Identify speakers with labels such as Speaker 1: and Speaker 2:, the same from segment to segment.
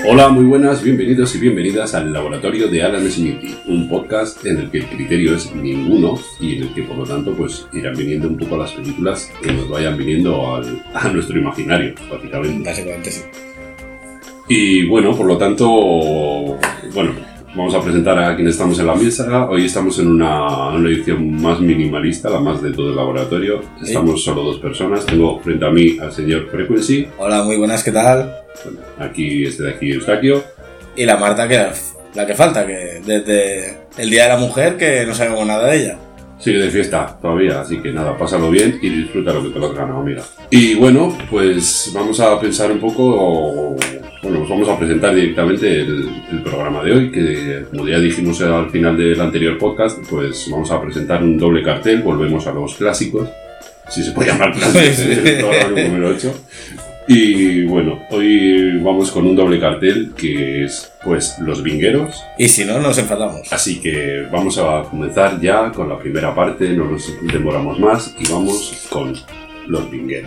Speaker 1: Hola, muy buenas, bienvenidos y bienvenidas al Laboratorio de Alan Smithy, un podcast en el que el criterio es ninguno y en el que por lo tanto pues irán viniendo un poco las películas que nos vayan viniendo a nuestro imaginario, básicamente.
Speaker 2: Básicamente sí.
Speaker 1: Y bueno, por lo tanto, vamos a presentar a quienes estamos en la mesa. Hoy estamos en una edición más minimalista, la más de todo el laboratorio. Estamos solo dos personas. Tengo frente a mí al señor Frequency.
Speaker 2: Hola, muy buenas, ¿qué tal?
Speaker 1: Bueno, aquí Eustaquio.
Speaker 2: Y la Marta, que la que falta, que desde el Día de la Mujer que no sabemos nada de ella.
Speaker 1: Sigue de fiesta todavía, así que nada, pásalo bien y disfruta lo que te lo has ganado, amiga. Y bueno, pues vamos a pensar un poco... Bueno, pues vamos a presentar directamente el programa de hoy, que como ya dijimos al final del anterior podcast, pues vamos a presentar un doble cartel, volvemos a los clásicos, si se puede llamar clásicos, el programa número 8. Y bueno, hoy vamos con un doble cartel que es, pues, Los Vingueros.
Speaker 2: Y si no, nos enfadamos.
Speaker 1: Así que vamos a comenzar ya con la primera parte, no nos demoramos más y vamos con Los Vingueros.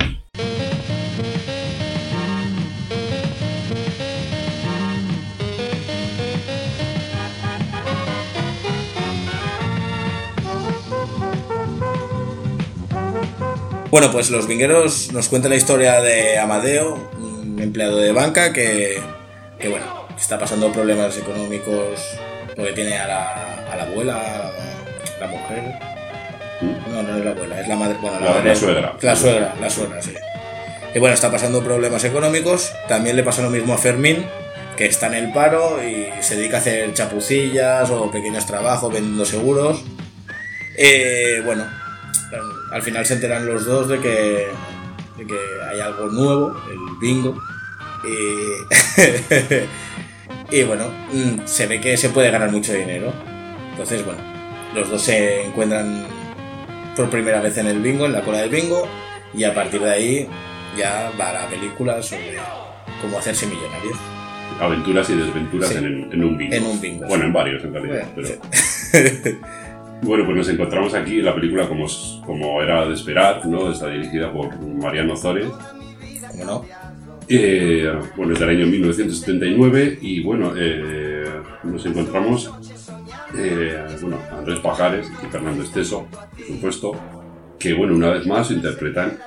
Speaker 2: Bueno, pues Los Vingueros nos cuenta la historia de Amadeo, un empleado de banca que bueno, está pasando problemas económicos porque tiene a la abuela, la mujer. No es la abuela, es la madre. Bueno,
Speaker 1: la suegra.
Speaker 2: La suegra, sí. Y bueno, está pasando problemas económicos. También le pasa lo mismo a Fermín, que está en el paro y se dedica a hacer chapucillas o pequeños trabajos vendiendo seguros. Bueno, al final se enteran los dos de que hay algo nuevo, el bingo. Y bueno, se ve que se puede ganar mucho dinero. Entonces, bueno, los dos se encuentran por primera vez en el bingo, en la cola del bingo, y a partir de ahí ya va la película sobre cómo hacerse millonario.
Speaker 1: Aventuras y desventuras, sí, en un bingo.
Speaker 2: En un bingo.
Speaker 1: Bueno,
Speaker 2: sí.
Speaker 1: En varios en realidad, pero...
Speaker 2: Sí.
Speaker 1: Bueno, pues nos encontramos aquí, la película como era de esperar, ¿no? Está dirigida por Mariano Zores.
Speaker 2: ¿Cómo no?
Speaker 1: Bueno, es del año 1979 y bueno, nos encontramos Andrés Pajares y Fernando Esteso, por supuesto, que bueno, una vez más interpretan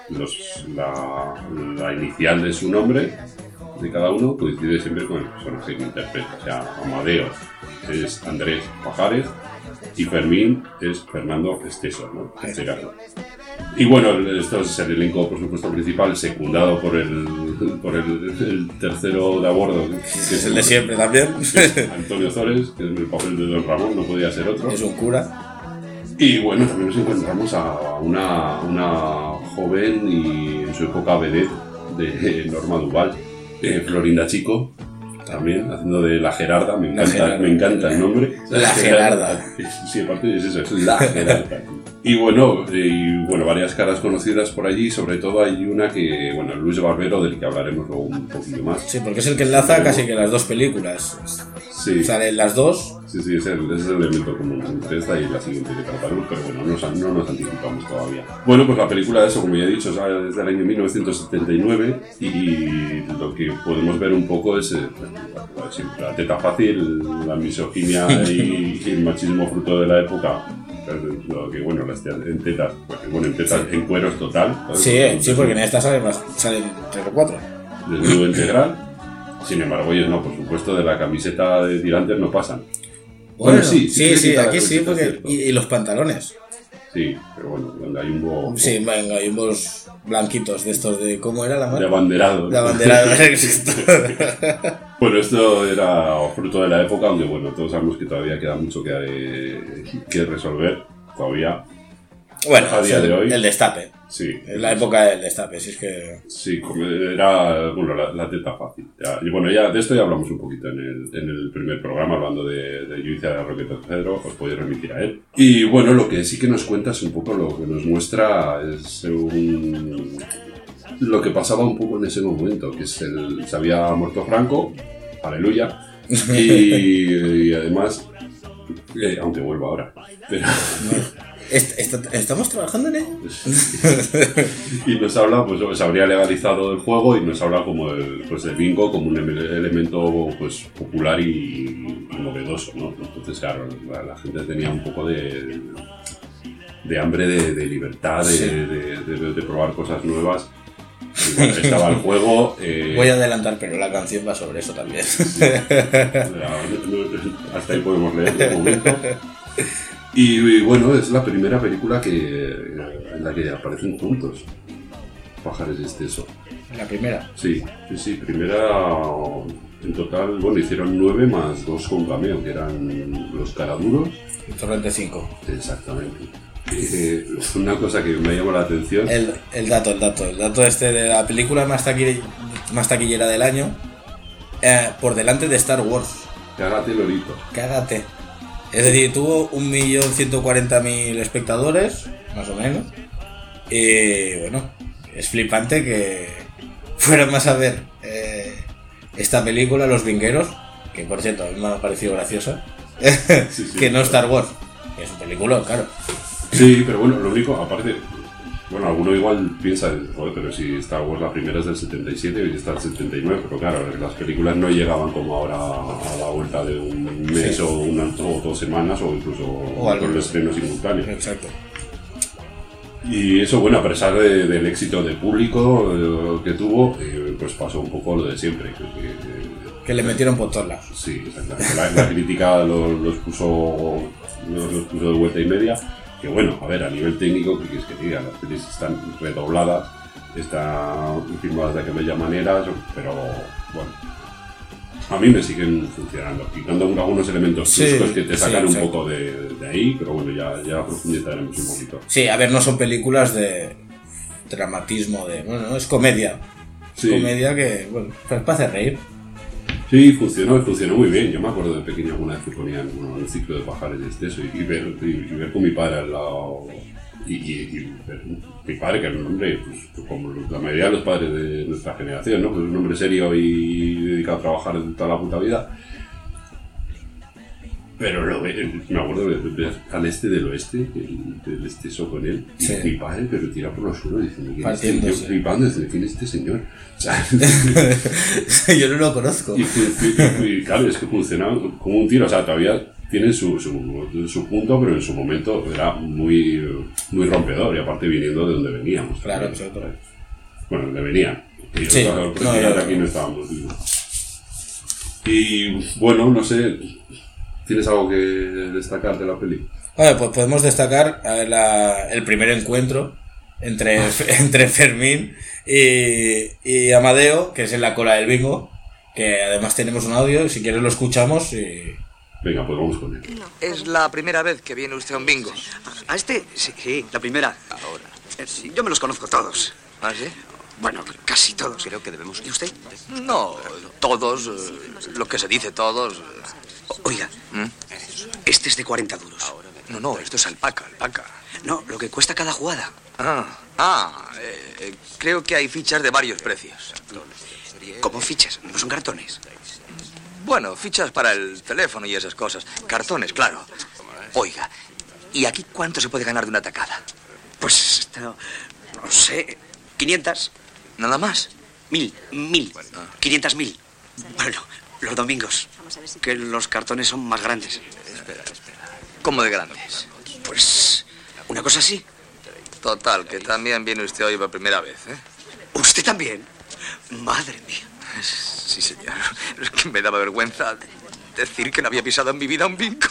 Speaker 1: la inicial de su nombre de cada uno, coincide siempre con el personaje que interpreta. O sea, Amadeo es Andrés Pajares y Fermín es Fernando Esteso, ¿no? En este caso. Y bueno, esto es el elenco, por supuesto, principal, secundado por el tercero de a bordo, que
Speaker 2: es el de siempre también.
Speaker 1: Antonio Zores, que es el papel de Don Ramón, no podía ser otro.
Speaker 2: Es un cura.
Speaker 1: Y bueno, también nos encontramos a una joven y en su época vedette de Norma Duval, Florinda Chico, también haciendo de la Gerarda. Me encanta el nombre.
Speaker 2: La Gerarda.
Speaker 1: Sí, aparte es eso, es la Gerarda. Y bueno, varias caras conocidas por allí, sobre todo hay una que, bueno, Luis Barbero, del que hablaremos luego un poquillo más.
Speaker 2: Sí, porque es el que enlaza casi que las dos películas.
Speaker 1: Sí.
Speaker 2: Salen las dos.
Speaker 1: Sí, es el elemento común entre esta y la siguiente que trataremos, pero bueno, no nos anticipamos todavía. Bueno, pues la película, eso, como ya he dicho, sale desde el año 1979 y lo que podemos ver un poco es la teta fácil, la misoginia y el machismo fruto de la época. Lo que bueno, las en tetas, en cueros total, ¿sabes?
Speaker 2: Sí, porque en esta salen 3 o 4.
Speaker 1: Desnudo integral. Sin embargo, ellos no, por supuesto, de la camiseta de tirantes no pasan.
Speaker 2: Bueno, sí, aquí sí, porque y los pantalones.
Speaker 1: Sí, pero bueno, venga, hay un bo...
Speaker 2: Sí, venga, hay unos blanquitos de estos de... ¿Cómo era la marca?
Speaker 1: De abanderado.
Speaker 2: De abanderado, exacto.
Speaker 1: Bueno, esto era fruto de la época donde, bueno, todos sabemos que todavía queda mucho que resolver, todavía.
Speaker 2: Bueno,
Speaker 1: a día de hoy.
Speaker 2: El destape.
Speaker 1: Sí.
Speaker 2: Es la época del destape, si es que...
Speaker 1: Sí, como era, bueno, la teta fácil. Ya, y bueno, ya de esto ya hablamos un poquito en el primer programa, hablando de Yo hice a Roque III, os podéis remitir a él. Y bueno, lo que sí que nos cuenta es un poco, lo que nos muestra es lo que pasaba un poco en ese momento, que se había muerto Franco, aleluya, y además, aunque vuelva ahora, pero...
Speaker 2: ¿Estamos trabajando en ello?
Speaker 1: Y nos habla, pues se habría legalizado el juego y nos habla como el bingo como un elemento pues popular y novedoso, ¿no? Entonces, claro, la gente tenía un poco de hambre de libertad, de probar cosas nuevas. Y bueno, estaba el juego.
Speaker 2: Voy a adelantar, pero la canción va sobre eso también.
Speaker 1: Sí. Hasta ahí podemos leer de momento. Y bueno, es la primera película en la que aparecen juntos Pajares de Exceso.
Speaker 2: ¿La primera?
Speaker 1: Sí, primera. En total, bueno, hicieron 9 más 2 con cameo, que eran los Caraduros.
Speaker 2: Y Torrente 5.
Speaker 1: Exactamente. Una cosa que me llamó la atención.
Speaker 2: El dato este de la película más taquillera del año, por delante de Star Wars.
Speaker 1: Cágate, Lolito.
Speaker 2: Cágate. Es decir, tuvo 1.140.000 espectadores, más o menos. Y bueno, es flipante que fueran más a ver esta película, Los Vingueros, que por cierto a mí me ha parecido graciosa, que no Star Wars, que es un película, claro.
Speaker 1: Sí, pero bueno, lo único, aparte, bueno, alguno igual piensa, joder, pero si Star Wars la primera es del 77 y está del 79, pero claro, las películas no llegaban como ahora a la vuelta de un mes o 2 semanas o incluso con el estreno simultáneo.
Speaker 2: Exacto.
Speaker 1: Y eso, bueno, a pesar del éxito de público que tuvo, pues pasó un poco lo de siempre.
Speaker 2: Que le metieron por todos lados.
Speaker 1: Sí, exactamente. La crítica los puso de vuelta y media. Que bueno, a ver, a nivel técnico, que es que diga, las pelis están redobladas, están filmadas de aquella manera, pero bueno, a mí me siguen funcionando, quitando algunos elementos chuscos que te sacan un poco de ahí, pero bueno, ya profundizaremos un poquito.
Speaker 2: Sí, a ver, no son películas de dramatismo, bueno, es comedia. Sí. Comedia que, bueno, pues para hacer reír.
Speaker 1: Sí, funcionó muy bien. Yo me acuerdo de pequeño alguna vez que ponían el ciclo de Pajares de Exceso y ver con mi padre al lado. Y mi padre, que era un hombre, pues, como la mayoría de los padres de nuestra generación, ¿no? Pues un hombre serio y dedicado a trabajar toda la puta vida. Pero me acuerdo de ver al del oeste, del exceso con él, sí. Y mi padre, pero tira por los suelos diciendo ¿quién es este señor? O sea,
Speaker 2: yo no lo conozco.
Speaker 1: Y claro, es que funcionaba como un tiro, o sea, todavía tiene su punto, pero en su momento era muy rompedor, y aparte viniendo de donde veníamos.
Speaker 2: Claro, exacto.
Speaker 1: Bueno, donde venían. Y
Speaker 2: sí.
Speaker 1: Aquí no estábamos vivos. Y bueno, no sé... ¿Tienes algo que destacar de la peli?
Speaker 2: Bueno, pues podemos destacar el primer encuentro entre Fermín y Amadeo, que es en la cola del bingo, que además tenemos un audio, si quieres lo escuchamos y...
Speaker 1: Venga, pues vamos con él.
Speaker 3: Es la primera vez que viene usted a un bingo.
Speaker 4: ¿A este? Sí, la primera.
Speaker 3: Ahora.
Speaker 4: Yo me los conozco todos.
Speaker 3: ¿Ah, sí?
Speaker 4: Bueno, casi todos.
Speaker 3: Creo que debemos...
Speaker 4: ¿Y usted?
Speaker 3: No, todos, lo que se dice todos...
Speaker 4: Oiga, este es de 40 duros.
Speaker 3: No, esto es alpaca.
Speaker 4: No, lo que cuesta cada jugada.
Speaker 3: Creo que hay fichas de varios precios.
Speaker 4: ¿Cómo fichas? ¿No son cartones?
Speaker 3: Bueno, fichas para el teléfono y esas cosas. Cartones, claro. Oiga, ¿y aquí cuánto se puede ganar de una tacada?
Speaker 4: Pues, no sé, 500.
Speaker 3: ¿Nada más?
Speaker 4: 1000. 500.000. Bueno, los domingos, que los cartones son más grandes.
Speaker 3: Espera. ¿Cómo de grandes?
Speaker 4: Pues, una cosa así.
Speaker 3: Total, que también viene usted hoy por primera vez, ¿eh?
Speaker 4: ¿Usted también? Madre mía.
Speaker 3: Sí, señor. Es que me daba vergüenza decir que no había pisado en mi vida un bingo.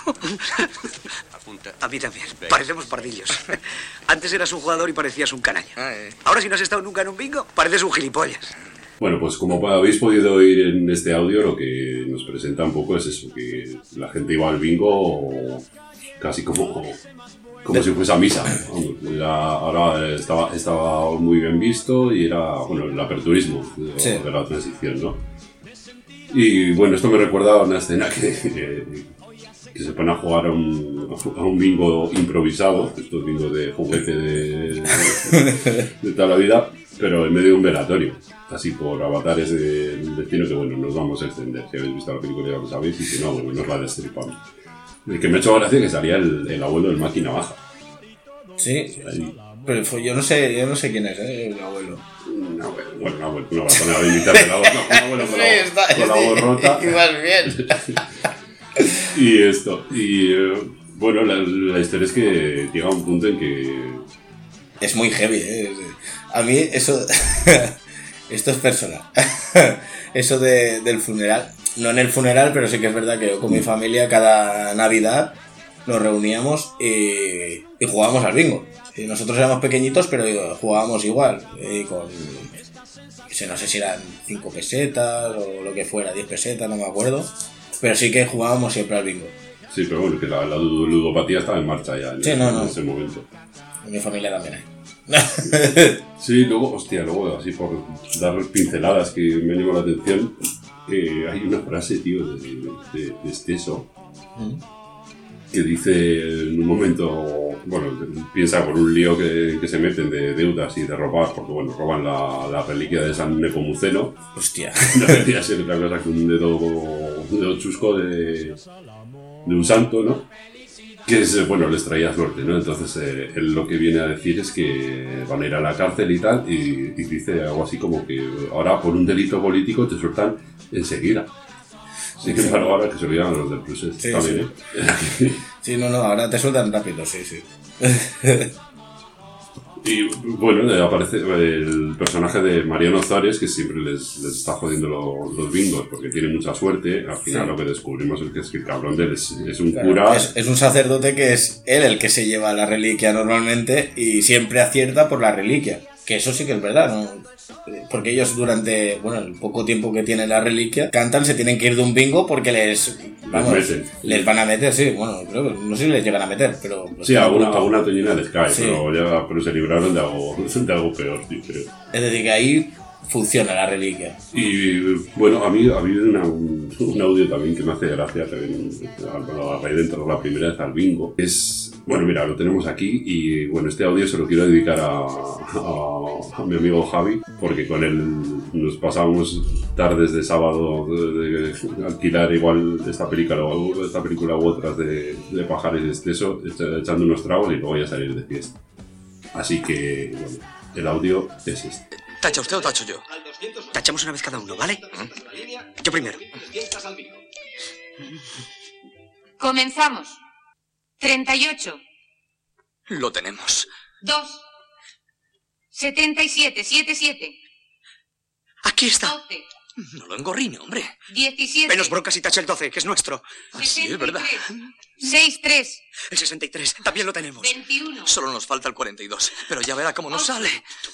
Speaker 4: A mí también. Parecemos pardillos. Antes eras un jugador y parecías un canalla. Ahora, si no has estado nunca en un bingo, pareces un gilipollas.
Speaker 1: Bueno, pues como habéis podido oír en este audio, lo que nos presenta un poco es eso, que la gente iba al bingo casi como si fuese a misa. Ahora estaba muy bien visto y era, bueno, el aperturismo de la transición, ¿no? Y bueno, esto me recuerda a una escena que se pone a jugar a un bingo improvisado, estos bingos de juguete de toda la vida, pero en medio de un velatorio, así por avatares del destino, que bueno, nos vamos a extender. Si habéis visto la película ya lo sabéis, y si no, bueno, nos la destripamos. El que me ha hecho gracia que salía el abuelo del máquina baja.
Speaker 2: Sí,
Speaker 1: Ahí.
Speaker 2: pero yo no sé quién es, el abuelo.
Speaker 1: Un abuelo, bueno, un abuelo, no va a poner a imitarle la voz, no, un abuelo con la voz rota.
Speaker 2: Igual bien.
Speaker 1: Y esto, bueno, la historia es que llega a un punto en que...
Speaker 2: Es muy heavy, A mí eso... Esto es personal. Eso del funeral. No en el funeral, pero sí que es verdad que yo con mi familia cada Navidad nos reuníamos y jugábamos al bingo. Y nosotros éramos pequeñitos, pero jugábamos igual. No sé si eran 5 pesetas o lo que fuera, 10 pesetas, no me acuerdo. Pero sí que jugábamos siempre al bingo.
Speaker 1: Sí, pero bueno, que la ludopatía estaba en marcha ya en ese momento.
Speaker 2: En mi familia también hay.
Speaker 1: Sí, luego, así por dar pinceladas que me llamó la atención, hay una frase, tío, de Esteso, que dice en un momento, bueno, piensa por un lío que se meten de deudas y de robar, porque bueno, roban la reliquia de San Nepomuceno.
Speaker 2: Hostia.
Speaker 1: No debería ser otra cosa que un dedo chusco de un santo, ¿no? Que es, bueno, les traía suerte, ¿no? Entonces él lo que viene a decir es que van a ir a la cárcel y tal, y dice algo así como que ahora por un delito político te sueltan enseguida. Sí, que claro, ahora que se olvidan los del Plus también,
Speaker 2: sí. Sí, no, ahora te sueltan rápido, sí.
Speaker 1: Y bueno, aparece el personaje de Mariano Zares, que siempre les está jodiendo los bingos porque tiene mucha suerte. Al final lo que descubrimos es que el cabrón de él es un cura.
Speaker 2: Es un sacerdote que es él el que se lleva la reliquia normalmente y siempre acierta por la reliquia. Que eso sí que es verdad, ¿no? Porque ellos durante, el poco tiempo que tienen la reliquia, cantan, se tienen que ir de un bingo porque les van a meter, sí, creo que no sé si les llegan a meter, pero...
Speaker 1: Sí, alguna toñina les cae, sí. pero se libraron de algo peor, sí, creo.
Speaker 2: Es decir, que ahí funciona la reliquia.
Speaker 1: Y bueno, a mí ha habido un audio también que me hace gracia, también, a raíz de entrar la primera vez al bingo. Bueno, mira, lo tenemos aquí y bueno, este audio se lo quiero dedicar a mi amigo Javi, porque con él nos pasamos tardes de sábado de alquilar igual esta película u otras de Pajares de Esteso, echando unos tragos y luego ya salir de fiesta. Así que, bueno, el audio es este.
Speaker 3: ¿Tacha usted o tacho yo?
Speaker 4: Tachamos una vez cada uno, ¿vale? Yo primero.
Speaker 5: Comenzamos. 38.
Speaker 3: Lo tenemos.
Speaker 5: 2. 77, 77.
Speaker 4: Aquí está.
Speaker 5: 12.
Speaker 3: No lo engorrine, hombre.
Speaker 5: 17.
Speaker 4: Menos broncas y tacha el 12, que es nuestro.
Speaker 3: Sí, es verdad.
Speaker 5: 63.
Speaker 4: El 63, también lo tenemos.
Speaker 5: 21.
Speaker 3: Solo nos falta el 42, pero ya verá cómo nos sale.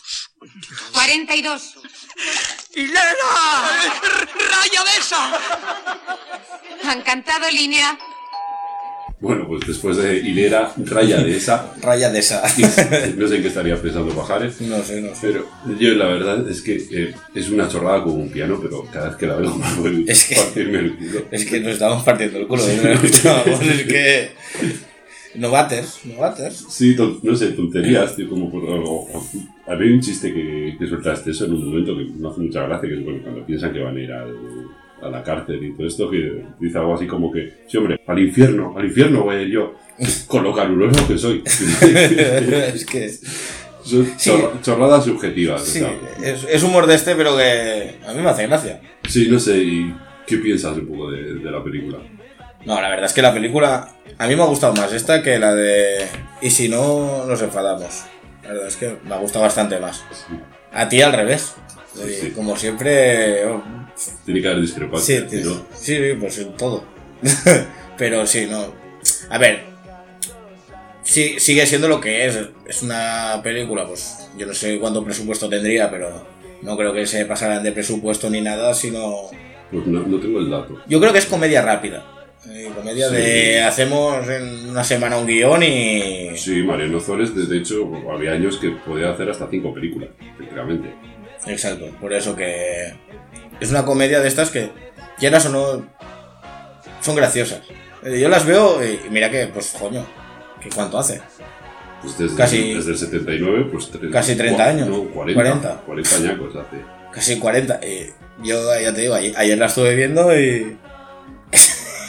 Speaker 5: 42.
Speaker 3: ¡Hilera! ¡Raya de esa!
Speaker 5: Han cantado línea.
Speaker 1: Bueno, pues después de hilera, raya de esa. No sé en qué estaría pensando Pajares.
Speaker 2: No sé.
Speaker 1: Pero yo la verdad es que es una chorrada como un piano, pero cada vez que la veo me voy a partirme el culo.
Speaker 2: Es que nos estamos partiendo el culo. Es que... Novaters.
Speaker 1: Sí, no sé, tonterías, tío, como por algo. Había un chiste que sueltaste eso en un momento que me hace mucha gracia, que es bueno, cuando piensan que van a ir a la cárcel y todo esto, que dice algo así como que, sí, hombre, al infierno voy a ir yo, con lo caluroso que soy.
Speaker 2: Es que...
Speaker 1: Son chorradas subjetivas.
Speaker 2: Sí, es humor de este, pero que a mí me hace gracia.
Speaker 1: Sí, no sé, ¿y qué piensas un poco de la película?
Speaker 2: No, la verdad es que la película a mí me ha gustado más esta que la de Y si no, nos enfadamos. La verdad es que me ha gustado bastante más. Sí. A ti al revés. Sí. Como siempre...
Speaker 1: Tiene que haber discrepancias, ¿no?
Speaker 2: Sí, pues en todo. Pero sí, no... A ver, sí, sigue siendo lo que es. Es una película, pues yo no sé cuánto presupuesto tendría, pero no creo que se pasaran de presupuesto ni nada, sino...
Speaker 1: Pues no tengo el dato.
Speaker 2: Yo creo que es comedia rápida. Comedia de hacemos en una semana un guión y...
Speaker 1: Sí, Mariano Zares, de hecho, había años que podía hacer hasta 5 películas, prácticamente.
Speaker 2: Exacto, por eso que... Es una comedia de estas que, quieras o no, son graciosas. Yo las veo y mira que, pues, coño, ¿qué cuánto hace?
Speaker 1: Pues desde el 79, pues...
Speaker 2: Casi 30 años.
Speaker 1: No, 40 añacos hace.
Speaker 2: Casi 40. Yo, ya te digo, ayer la estuve viendo y...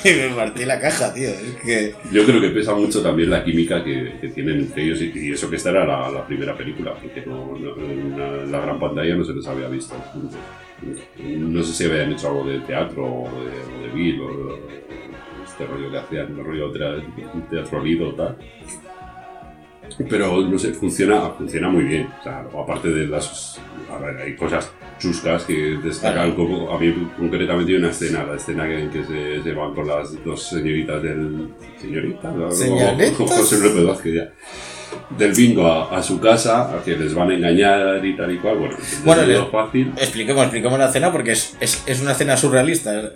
Speaker 2: y me partí la caja, tío. Es que...
Speaker 1: Yo creo que pesa mucho también la química que tienen entre ellos y eso que esta era la primera película, porque en la gran pantalla no se les había visto juntos. No sé si habían hecho algo de teatro o de Bill o este rollo que hacían, el rollo teatro lido o tal. Pero no sé, funciona muy bien. O sea, aparte de las... A ver, hay cosas chuscas que destacan como... A mí concretamente hay una escena, la escena en que se van con las dos señoritas del... ¿Señoritas? José López Vázquez ya. Del bingo a su casa, a que les van a engañar y tal y cual. Bueno, es fácil.
Speaker 2: Expliquemos la escena porque es una escena surrealista.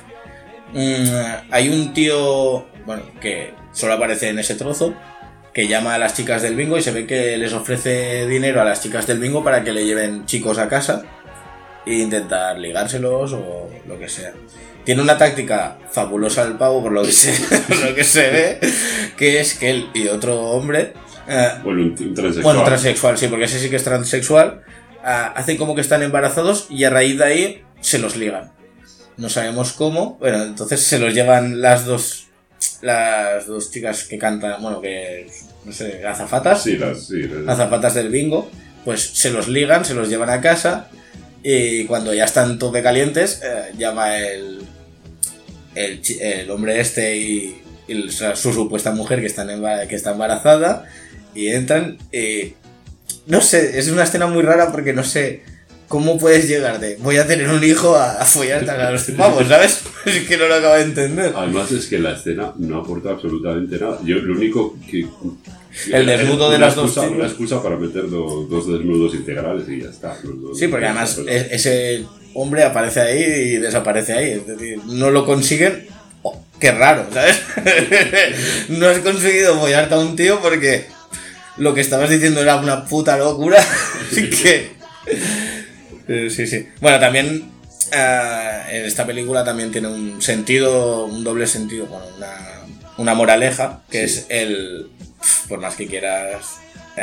Speaker 2: Hay un tío, bueno, que solo aparece en ese trozo, que llama a las chicas del bingo y se ve que les ofrece dinero a las chicas del bingo para que le lleven chicos a casa e intentar ligárselos o lo que sea. Tiene una táctica fabulosa el pavo por lo que se ve, que es que él y otro hombre...
Speaker 1: un transexual.
Speaker 2: Bueno, transexual, sí, porque ese sí que es transexual. Hacen como que están embarazados y a raíz de ahí se los ligan. No sabemos cómo. Bueno, entonces se los llevan las dos chicas que cantan, bueno, que no sé, azafatas.
Speaker 1: Sí,
Speaker 2: azafatas del bingo. Pues se los ligan, se los llevan a casa y cuando ya están tope calientes, llama el hombre este y su supuesta mujer que está embarazada y entran. No sé, es una escena muy rara porque no sé cómo puedes llegar de voy a tener un hijo a follarte a los pavos, ¿sabes? Es que no lo acabo de entender.
Speaker 1: Además es que la escena no aporta absolutamente nada. Yo lo único que...
Speaker 2: El desnudo de las dos chicas.
Speaker 1: Una excusa para meter dos desnudos integrales y ya está.
Speaker 2: Sí, porque además ese hombre aparece ahí y desaparece ahí. Es decir, no lo consiguen. Oh, qué raro, ¿sabes? No has conseguido follarte a un tío porque lo que estabas diciendo era una puta locura. Así que... Sí. Bueno, también en esta película también tiene un sentido, un doble sentido, bueno, una moraleja, que es el... Por más que quieras,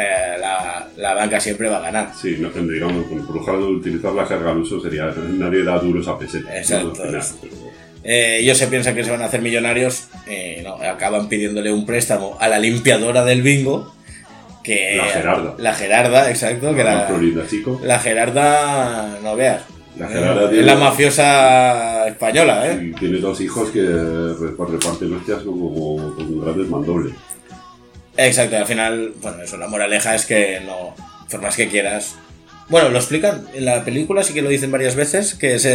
Speaker 2: la banca siempre va a ganar.
Speaker 1: Sí, no, digamos, por dejar de utilizar la jerga al uso sería nadie da duros a pesetas.
Speaker 2: Exacto. ¿No? Ellos se piensan que se van a hacer millonarios, no, acaban pidiéndole un préstamo a la limpiadora del bingo. Que la Gerarda, exacto. Que la Gerarda, no veas.
Speaker 1: La Gerarda
Speaker 2: es la mafiosa española,
Speaker 1: Y tiene dos hijos que reparten hostias con grandes mandobles.
Speaker 2: Exacto, y al final, bueno, eso, la moraleja es que no, por más que quieras... Bueno, lo explican en la película, sí que lo dicen varias veces, que es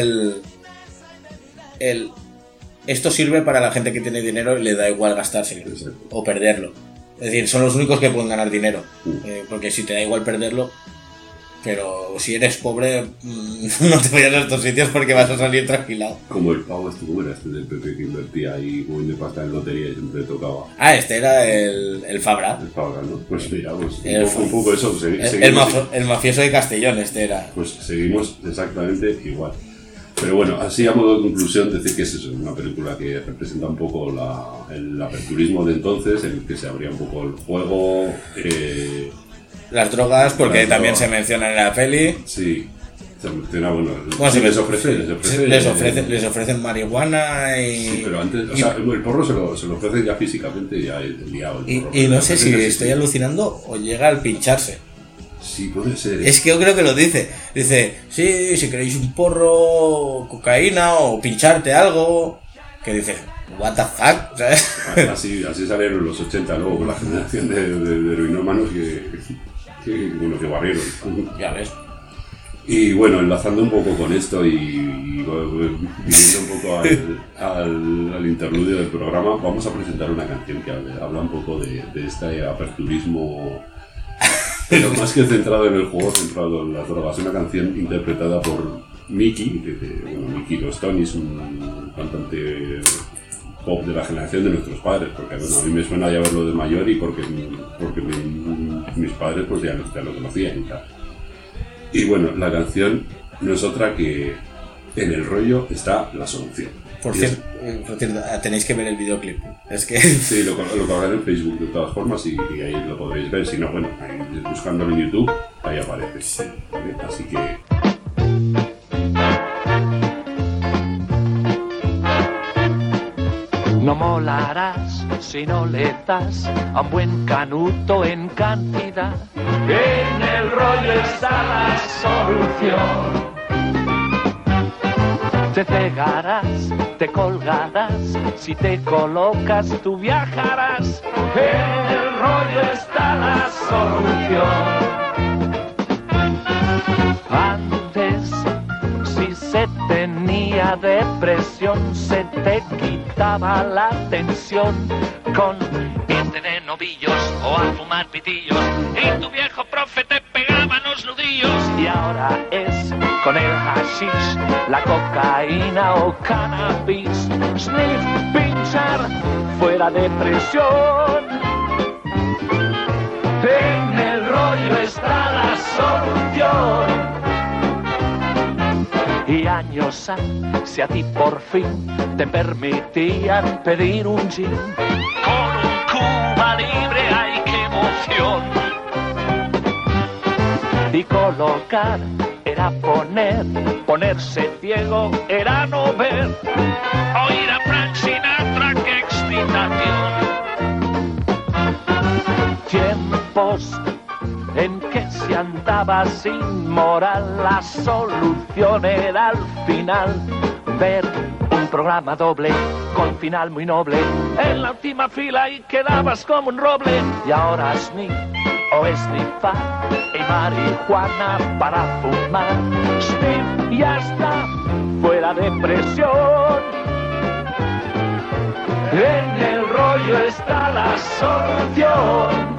Speaker 2: esto sirve para la gente que tiene dinero y le da igual gastarse o perderlo. Es decir, son los únicos que pueden ganar dinero, porque si te da igual perderlo, pero si eres pobre, no te vayas a estos sitios porque vas a salir tranquilado.
Speaker 1: Como el pavo ¿cómo era este del PP que invertía ahí muy de pasta en lotería y siempre tocaba?
Speaker 2: Este era el Fabra.
Speaker 1: El Fabra, ¿no? Pues mira, un poco eso.
Speaker 2: El mafioso de Castellón era.
Speaker 1: Pues seguimos exactamente igual. Pero bueno, así a modo de conclusión, decir que es eso, una película que representa un poco el aperturismo de entonces, en el que se abría un poco el juego...
Speaker 2: Las drogas, porque también se mencionan en la peli.
Speaker 1: Sí, se menciona, bueno,
Speaker 2: les ofrecen marihuana y...
Speaker 1: Sí, pero antes, o sea, el porro se lo ofrecen ya físicamente y ya el liado.
Speaker 2: Y no sé si estoy alucinando o llega al pincharse.
Speaker 1: Sí, puede ser.
Speaker 2: Es que yo creo que lo dice. Dice, sí, si queréis un porro, cocaína o pincharte algo. Que dice, what the fuck, ¿sabes?
Speaker 1: Así salieron los 80 luego con la generación de heroinómanos que barrieron.
Speaker 2: Ya ves.
Speaker 1: Y bueno, enlazando un poco con esto y viniendo un poco al interludio del programa, vamos a presentar una canción que habla un poco de este aperturismo, pero más que centrado en el juego, centrado en las drogas. Una canción interpretada por Mickey, Mickey Gostoni, es un cantante pop de la generación de nuestros padres, porque bueno, a mí me suena ya verlo de mayor y porque mis padres pues ya lo conocían y tal. Y bueno, la canción no es otra que En el rollo está la solución.
Speaker 2: Por cierto, tenéis que ver el videoclip. Es que...
Speaker 1: Sí, lo colgaré en Facebook de todas formas y ahí lo podréis ver. Si no, bueno, ahí, buscándolo en YouTube, ahí aparece. Sí. ¿Vale? Así que...
Speaker 6: si no le das a un buen canuto en cantidad. En el rollo está la solución. Te cegarás, te colgarás, si te colocas tú viajarás. En el rollo está la solución. Antes, si se tenía depresión, se te quitaba la tensión con irte de novillos o a fumar pitillos, y tu viejo profe te pegaba los nudillos. Y ahora es con el hashish, la cocaína o cannabis, sniff, pinchar, fuera depresión. En el rollo está la solución. Y años si a ti por fin te permitían pedir un gin, con un Cuba libre, ¡ay qué emoción! Y colocar era ponerse ciego era no ver, oír a Frank Sinatra, qué excitación. Tiempos en que se andaba sin moral, la solución era al final ver un programa doble con final muy noble, en la última fila y quedabas como un roble. Y ahora sniff o esnifar y marihuana para fumar, sniff y hasta fuera de presión. En el rollo está la solución.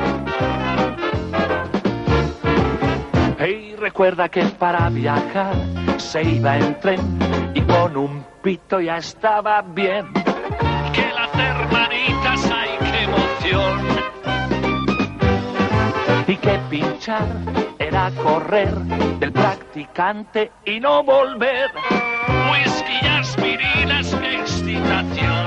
Speaker 6: Y recuerda que para viajar se iba en tren y con un pito ya estaba bien. Que las hermanitas, ay qué emoción. Y que pinchar era correr del practicante y no volver. Whisky y aspirinas, qué excitación.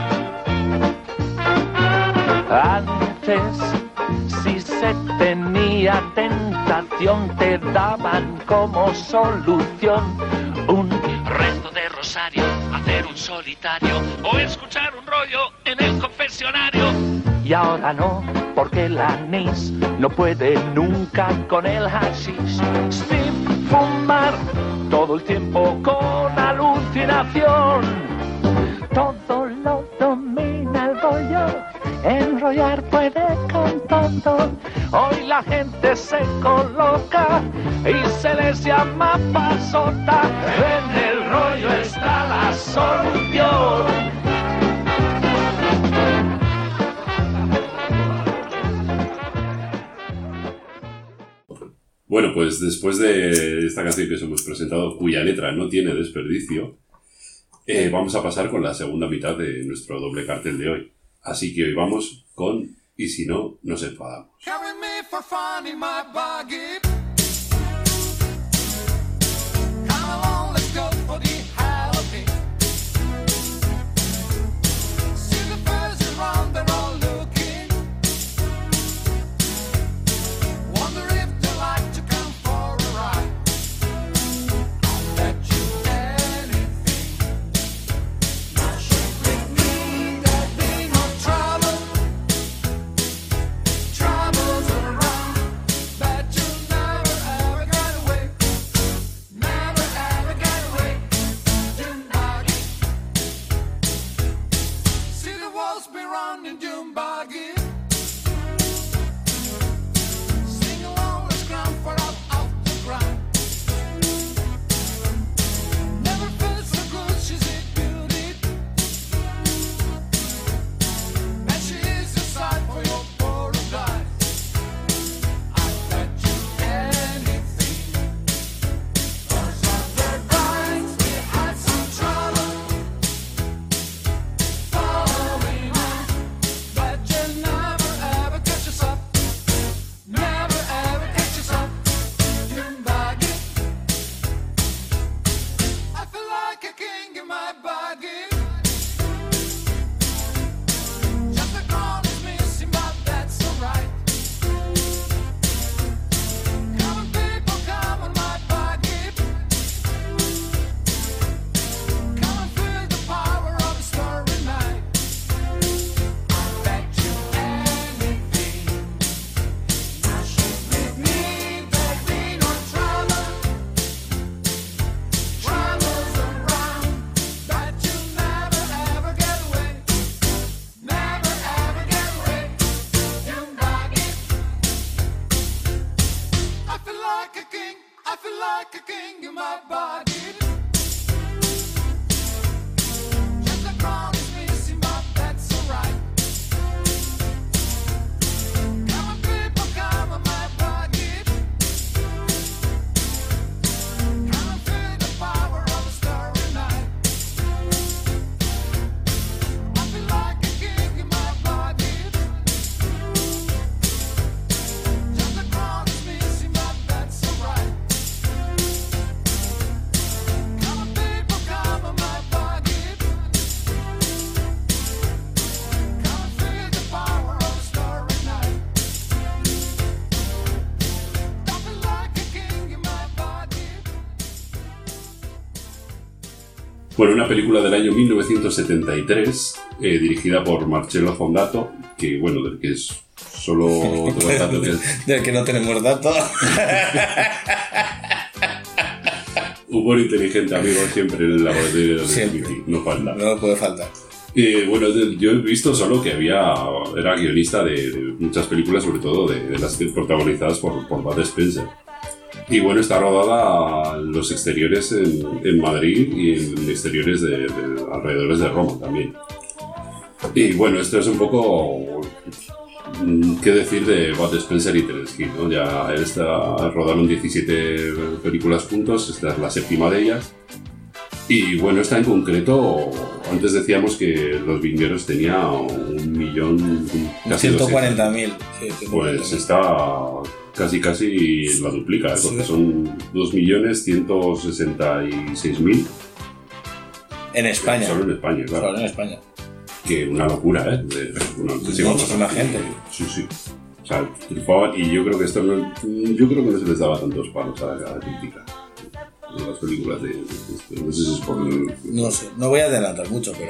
Speaker 6: Antes, si se tenía tentación, te daban como solución un rezo de rosario, hacer un solitario o escuchar un rollo en el confesionario. Y ahora no, porque el anís no puede nunca con el hashish. Sin fumar todo el tiempo con alucinación. Todo lo domina el rollo, enrollar puede con todo. Hoy la gente se coloca y se les llama pasota. En el rollo está la solución.
Speaker 1: Bueno, pues después de esta canción que os hemos presentado, cuya letra no tiene desperdicio, vamos a pasar con la segunda mitad de nuestro doble cartel de hoy. Así que hoy vamos con Y si no, nos enfadamos.
Speaker 7: Troubles around, but you know
Speaker 1: Bueno, una película del año 1973, dirigida por Marcello Fondato, que bueno, del que es solo tengo el dato que es
Speaker 2: Del que no tenemos datos.
Speaker 1: humor inteligente, amigo, siempre en el laboratorio de
Speaker 2: Siempre.
Speaker 1: Mickey, no falta.
Speaker 2: No puede faltar.
Speaker 1: Bueno, yo he visto solo que era guionista de muchas películas, sobre todo de las protagonizadas por Bud Spencer. Y bueno, está rodada en los exteriores en Madrid y en exteriores de alrededores de Roma también. Y bueno, esto es un poco... ¿Qué decir de Bud Spencer y Terence Hill, ¿no? Ya rodaron 17 películas juntos, esta es la séptima de ellas. Y bueno, esta en concreto, antes decíamos que Los Vingueros tenía 1.000.000, casi
Speaker 2: 140.000. Sí,
Speaker 1: pues está casi la duplica, porque son 2.166.000.
Speaker 2: En España.
Speaker 1: Solo en España, claro.
Speaker 2: Solo en España.
Speaker 1: Que una locura,
Speaker 2: Muchísima gente.
Speaker 1: Sí. O sea, triunfaban, y yo creo que esto no se les daba tantos palos a la crítica. Las películas de no sé si es por
Speaker 2: No sé, no voy a adelantar mucho, pero...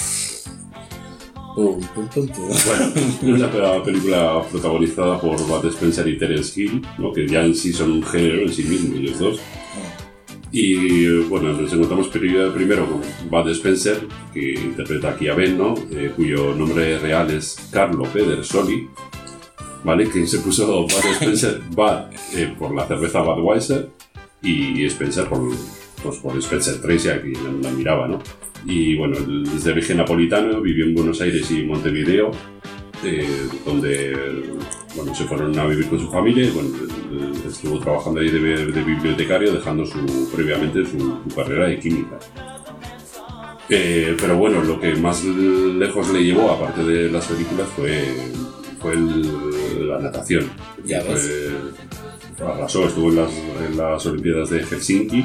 Speaker 2: Pum.
Speaker 1: Bueno, es una película protagonizada por Bud Spencer y Terence Hill, ¿no? Que ya en sí son un género en sí mismo, ellos dos. Y bueno, nos encontramos primero con Bud Spencer, que interpreta aquí a Ben, ¿no? Cuyo nombre real es Carlo Pedersoli, ¿vale? Que se puso Bud Spencer por la cerveza Budweiser y Spencer por Spencer Tracy, a quien la miraba, ¿no? Y bueno, es de origen napolitano, vivió en Buenos Aires y Montevideo, donde bueno, se fueron a vivir con su familia y bueno, estuvo trabajando ahí de bibliotecario, dejando previamente su carrera de química. Pero bueno, lo que más lejos le llevó, aparte de las películas, fue la natación.
Speaker 2: Ya ves.
Speaker 1: Arrasó, estuvo en las Olimpiadas de Helsinki.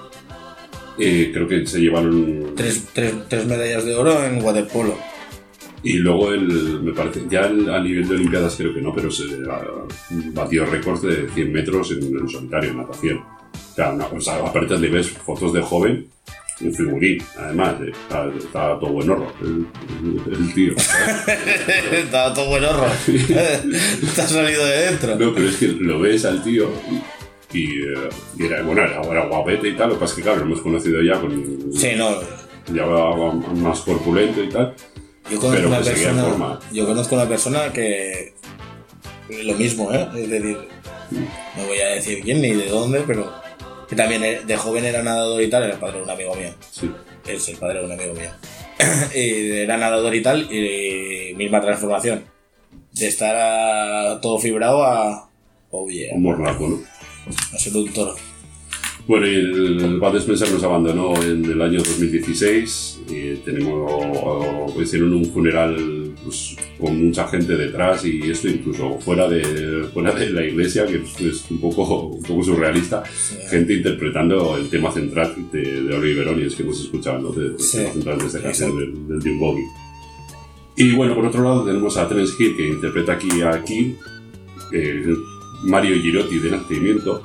Speaker 1: Creo que se llevaron
Speaker 2: tres medallas de oro en waterpolo.
Speaker 1: Y luego me parece, ya a nivel de Olimpiadas creo que no, pero se batió récords de 100 metros en solitario, en natación. O sea, aparte le ves fotos de joven, en figurín, además, está todo buenorro, el tío.
Speaker 2: Estaba todo buenorro. Te ha salido de dentro.
Speaker 1: No, pero es que lo ves al tío y era guapete y tal, lo que pasa es que claro, lo hemos conocido ya con...
Speaker 2: Sí, no.
Speaker 1: Ya va más corpulento y tal.
Speaker 2: Yo conozco una persona que lo mismo, es decir, no voy a decir quién ni de dónde, pero que también de joven era nadador y tal, era el padre de un amigo mío.
Speaker 1: Sí.
Speaker 2: Es el padre de un amigo mío. Y era nadador y tal, y misma transformación. De estar todo fibrado a... Oh yeah.
Speaker 1: Un morlaco, ¿no?
Speaker 2: A ser un toro.
Speaker 1: Bueno, y el Bud Spencer nos abandonó en el año 2016 y hicieron un funeral pues, con mucha gente detrás y esto incluso fuera de la iglesia, que es un poco surrealista, sí. Gente interpretando el tema central de Oliver Onions que hemos escuchado, ¿no? El tema central de esta canción del Jim Boggy. Y bueno, por otro lado tenemos a Terence Hill, que interpreta aquí Mario Girotti de nacimiento,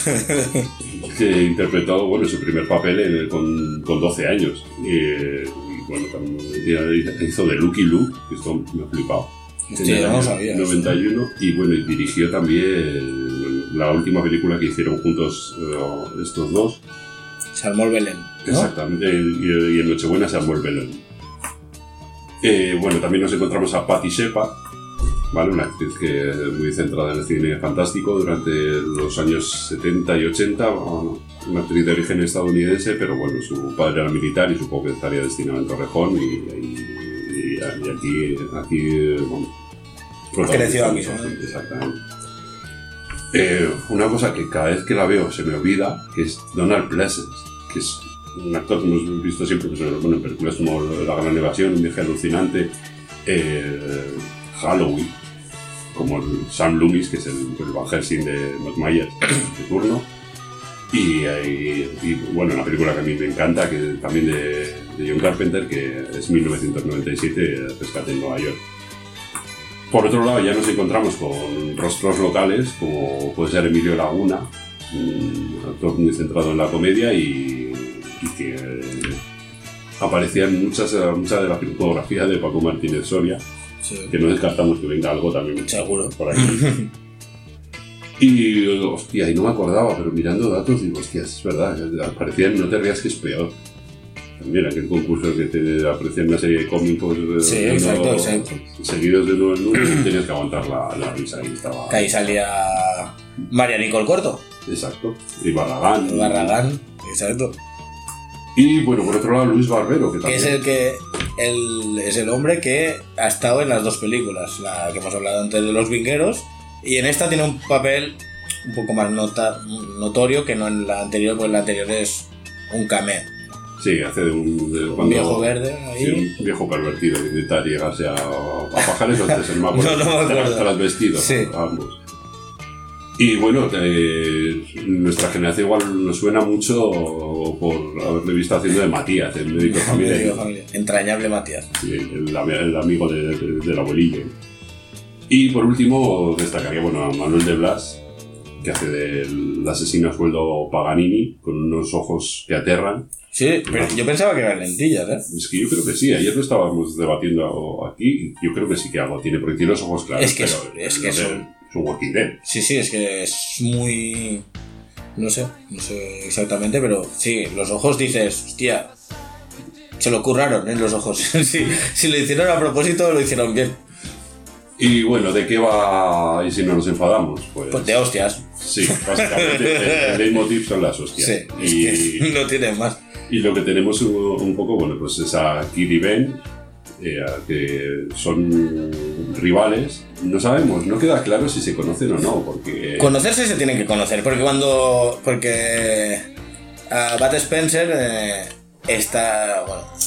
Speaker 1: que interpretó su primer papel con 12 años y bueno, también hizo de Lucky Luke, que esto me ha flipado.
Speaker 2: Hostia, no lo sabía.
Speaker 1: 91 y bueno, y dirigió también la última película que hicieron juntos estos dos.
Speaker 2: Se armó el Belén, ¿no?
Speaker 1: Exactamente, y en Nochebuena se armó el Belén. Bueno, también nos encontramos a Patti Shepard, ¿vale? Una actriz que muy centrada en el cine fantástico durante los años 70 y 80, una actriz de origen estadounidense, pero bueno, su padre era militar y supongo que estaría destinado en Torrejón y aquí bueno,
Speaker 2: creció aquí,
Speaker 1: ¿no? Exactamente. Una cosa que cada vez que la veo se me olvida, que es Donald Pleasence, que es un actor que hemos visto siempre en películas como La Gran Evasión, Un viaje alucinante, Halloween, como el Sam Loomis, que es el Van Helsing de Matt Myers de turno, y bueno, una película que a mí me encanta, que también de John Carpenter, que es 1997, Rescate en Nueva York. Por otro lado, ya nos encontramos con rostros locales, como puede ser Emilio Laguna, un actor muy centrado en la comedia y que aparecían muchas de la fotografía de Paco Martínez Soria,
Speaker 2: Sí.
Speaker 1: que no descartamos que venga algo también
Speaker 2: Seguro.
Speaker 1: por ahí. Y, hostia, y no me acordaba, pero mirando datos digo, hostia, es verdad, aparecían No te rías que es peor. También aquel concurso que te aparecían una serie de cómicos
Speaker 2: Sí, exacto.
Speaker 1: seguidos de uno en uno y tenías que aguantar la risa y estaba...
Speaker 2: Que ahí salía María Nicole Corto.
Speaker 1: Exacto. Y Barragán.
Speaker 2: Barragán, exacto.
Speaker 1: Y bueno, por otro lado, Luis Barbero, que
Speaker 2: Que
Speaker 1: también...
Speaker 2: es el hombre que ha estado en las dos películas, la que hemos hablado antes de Los Vingueros, y en esta tiene un papel un poco más notorio que no en la anterior, porque la anterior es un cameo.
Speaker 1: Sí, hace de
Speaker 2: Un viejo verde ahí.
Speaker 1: Sí, un viejo pervertido que intenta llegarse a pajares, entonces el mapa
Speaker 2: No me acuerdo.
Speaker 1: transvestido,
Speaker 2: Sí.
Speaker 1: ambos. Y bueno, nuestra generación igual nos suena mucho por haberle visto haciendo de Matías, el médico de familia.
Speaker 2: Médico de familia. Entrañable Matías.
Speaker 1: Sí, el amigo del abuelillo. Y por último, destacaría a Manuel de Blas, que hace del asesino a sueldo Paganini, con unos ojos que aterran.
Speaker 2: Sí, pero yo pensaba que eran lentillas, ¿eh?
Speaker 1: Es que yo creo que sí, ayer lo estábamos debatiendo aquí, y yo creo que sí que algo tiene, porque tiene los ojos claros.
Speaker 2: Es que
Speaker 1: es un Walking Dead.
Speaker 2: Sí, es que es muy... No sé exactamente, pero sí, los ojos dices, hostia, se lo curraron, los ojos. Si lo hicieron a propósito, lo hicieron bien.
Speaker 1: Y bueno, ¿de qué va? Y si no nos enfadamos,
Speaker 2: Pues de hostias.
Speaker 1: Sí, básicamente el leitmotiv son las hostias.
Speaker 2: Sí, es que no tienen más.
Speaker 1: Y lo que tenemos un poco, pues es a Kid y Ben, que son rivales. No sabemos, no queda claro si se conocen o no, porque...
Speaker 2: Conocerse se tienen que conocer, porque Bud Spencer está,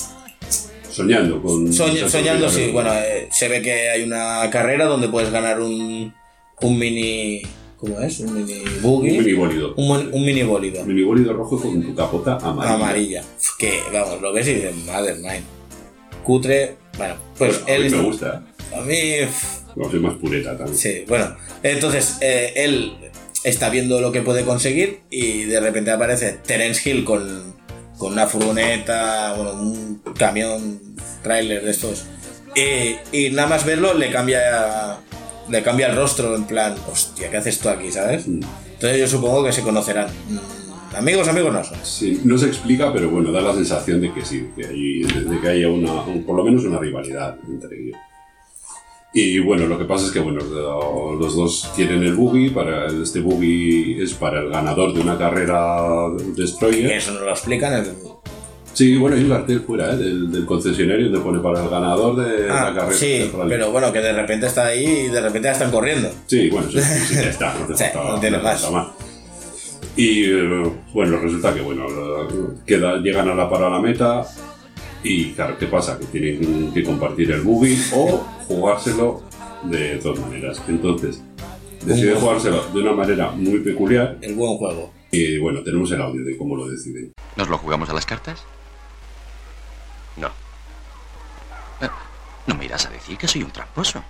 Speaker 1: soñando con...
Speaker 2: soñando, sí, se ve que hay una carrera donde puedes ganar un mini... ¿Cómo es? Un mini buggy.
Speaker 1: Un mini bólido.
Speaker 2: Un mini bólido.
Speaker 1: Un mini bólido rojo con tu capota amarilla.
Speaker 2: Que, lo ves y dices, madre mía. Cutre. Bueno, pues
Speaker 1: a
Speaker 2: él...
Speaker 1: mí me gusta.
Speaker 2: A mí...
Speaker 1: Soy más pureta también.
Speaker 2: Sí, entonces él está viendo lo que puede conseguir y de repente aparece Terence Hill con una furgoneta, un camión, tráiler de estos. Y nada más verlo le cambia el rostro, en plan, hostia, ¿qué haces tú aquí, sabes? Entonces yo supongo que se conocerán. Amigos no son.
Speaker 1: Sí, no se explica, pero da la sensación de que sí, de que haya por lo menos una rivalidad entre ellos. Y lo que pasa es que los dos quieren el buggy. Este buggy es para el ganador de una carrera Destroyer.
Speaker 2: Eso nos lo explican.
Speaker 1: Sí, hay un cartel fuera del concesionario donde pone para el ganador de la carrera.
Speaker 2: Sí, pero que de repente está ahí y de repente ya están corriendo.
Speaker 1: Sí, sí, ya está, no te
Speaker 2: sí,
Speaker 1: falta,
Speaker 2: no tiene más.
Speaker 1: Y resulta que llegan a la meta. Y claro, ¿qué pasa? Que tienen que compartir el buggy o jugárselo de dos maneras. Entonces, deciden jugárselo de una manera muy peculiar.
Speaker 2: El buen juego.
Speaker 1: Y tenemos el audio de cómo lo deciden.
Speaker 3: ¿Nos lo jugamos a las cartas?
Speaker 7: No.
Speaker 3: No me irás a decir que soy un tramposo.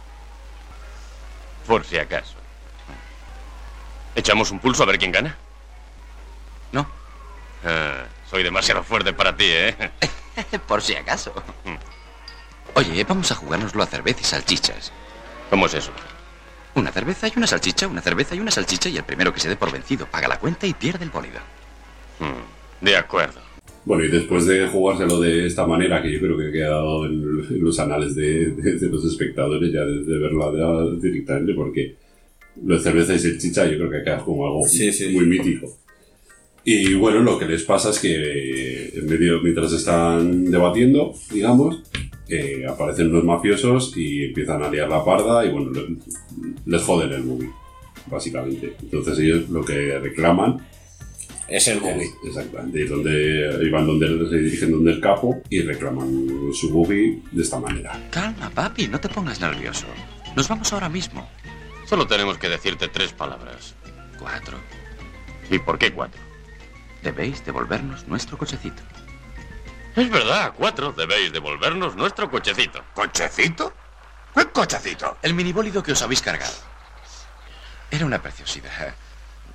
Speaker 7: Por si acaso. ¿Echamos un pulso a ver quién gana?
Speaker 3: No.
Speaker 7: Soy demasiado fuerte para ti, ¿eh?
Speaker 3: Por si acaso. Oye, vamos a jugárnoslo a cerveza y salchichas.
Speaker 7: ¿Cómo es eso?
Speaker 3: Una cerveza y una salchicha, una cerveza y una salchicha, y el primero que se dé por vencido paga la cuenta y pierde el bólido.
Speaker 7: De acuerdo.
Speaker 1: Y después de jugárselo de esta manera, que yo creo que ha quedado en los anales de los espectadores, ya de verlo directamente, porque lo de cerveza y salchicha yo creo que queda como algo muy mítico. Y lo que les pasa es que mientras están debatiendo, digamos, aparecen unos mafiosos y empiezan a liar la parda y les joden el buggy, básicamente. Entonces ellos lo que reclaman
Speaker 2: es el buggy.
Speaker 1: Exactamente, y se dirigen donde el capo y reclaman su buggy de esta manera.
Speaker 3: Calma, papi, no te pongas nervioso. Nos vamos ahora mismo.
Speaker 7: Solo tenemos que decirte 3 palabras.
Speaker 3: 4.
Speaker 7: ¿Y por qué 4?
Speaker 3: Debéis devolvernos nuestro cochecito.
Speaker 7: Es verdad, 4. Debéis devolvernos nuestro cochecito.
Speaker 8: ¿Cochecito? ¿Qué cochecito?
Speaker 3: El minibólido que os habéis cargado. Era una preciosidad.